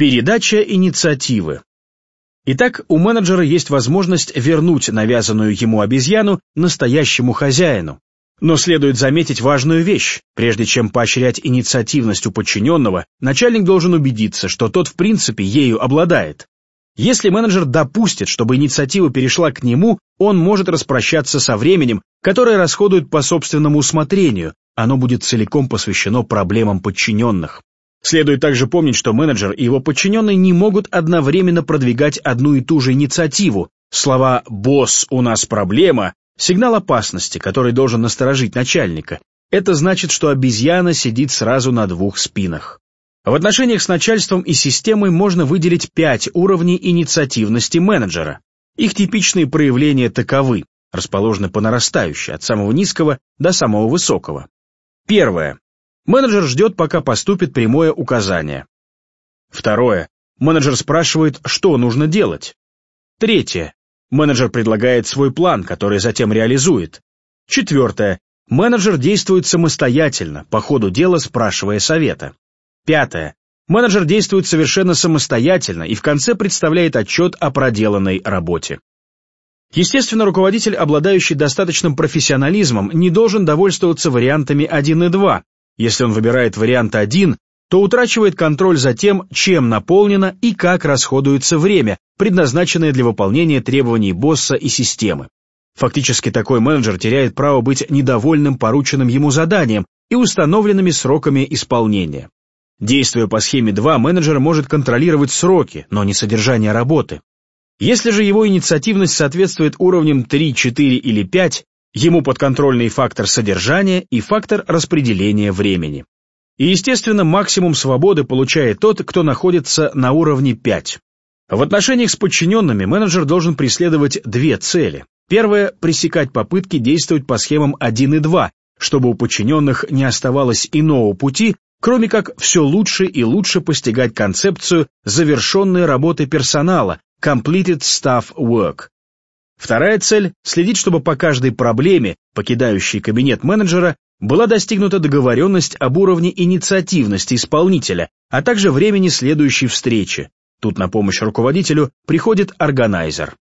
Передача инициативы. Итак, у менеджера есть возможность вернуть навязанную ему обезьяну настоящему хозяину. Но следует заметить важную вещь. Прежде чем поощрять инициативность у подчиненного, начальник должен убедиться, что тот в принципе ею обладает. Если менеджер допустит, чтобы инициатива перешла к нему, он может распрощаться со временем, которое расходует по собственному усмотрению, оно будет целиком посвящено проблемам подчиненных. Следует также помнить, что менеджер и его подчиненные не могут одновременно продвигать одну и ту же инициативу. Слова «босс, у нас проблема» — сигнал опасности, который должен насторожить начальника. Это значит, что обезьяна сидит сразу на двух спинах. В отношениях с начальством и системой можно выделить 5 уровней инициативности менеджера. Их типичные проявления таковы, расположены по нарастающей, от самого низкого до самого высокого. Первое. Менеджер ждет, пока поступит прямое указание. Второе. Менеджер спрашивает, что нужно делать. Третье. Менеджер предлагает свой план, который затем реализует. Четвертое. Менеджер действует самостоятельно, по ходу дела спрашивая совета. Пятое. Менеджер действует совершенно самостоятельно и в конце представляет отчет о проделанной работе. Естественно, руководитель, обладающий достаточным профессионализмом, не должен довольствоваться вариантами 1 и 2. Если он выбирает вариант 1, то утрачивает контроль за тем, чем наполнено и как расходуется время, предназначенное для выполнения требований босса и системы. Фактически такой менеджер теряет право быть недовольным порученным ему заданием и установленными сроками исполнения. Действуя по схеме 2, менеджер может контролировать сроки, но не содержание работы. Если же его инициативность соответствует уровням 3, 4 или 5, ему подконтрольный фактор содержания и фактор распределения времени. И, естественно, максимум свободы получает тот, кто находится на уровне 5. В отношениях с подчиненными менеджер должен преследовать 2 цели. Первая – пресекать попытки действовать по схемам 1 и 2, чтобы у подчиненных не оставалось иного пути, кроме как все лучше и лучше постигать концепцию завершенной работы персонала, completed staff work. Вторая цель – следить, чтобы по каждой проблеме, покидающей кабинет менеджера, была достигнута договоренность об уровне инициативности исполнителя, а также времени следующей встречи. Тут на помощь руководителю приходит органайзер.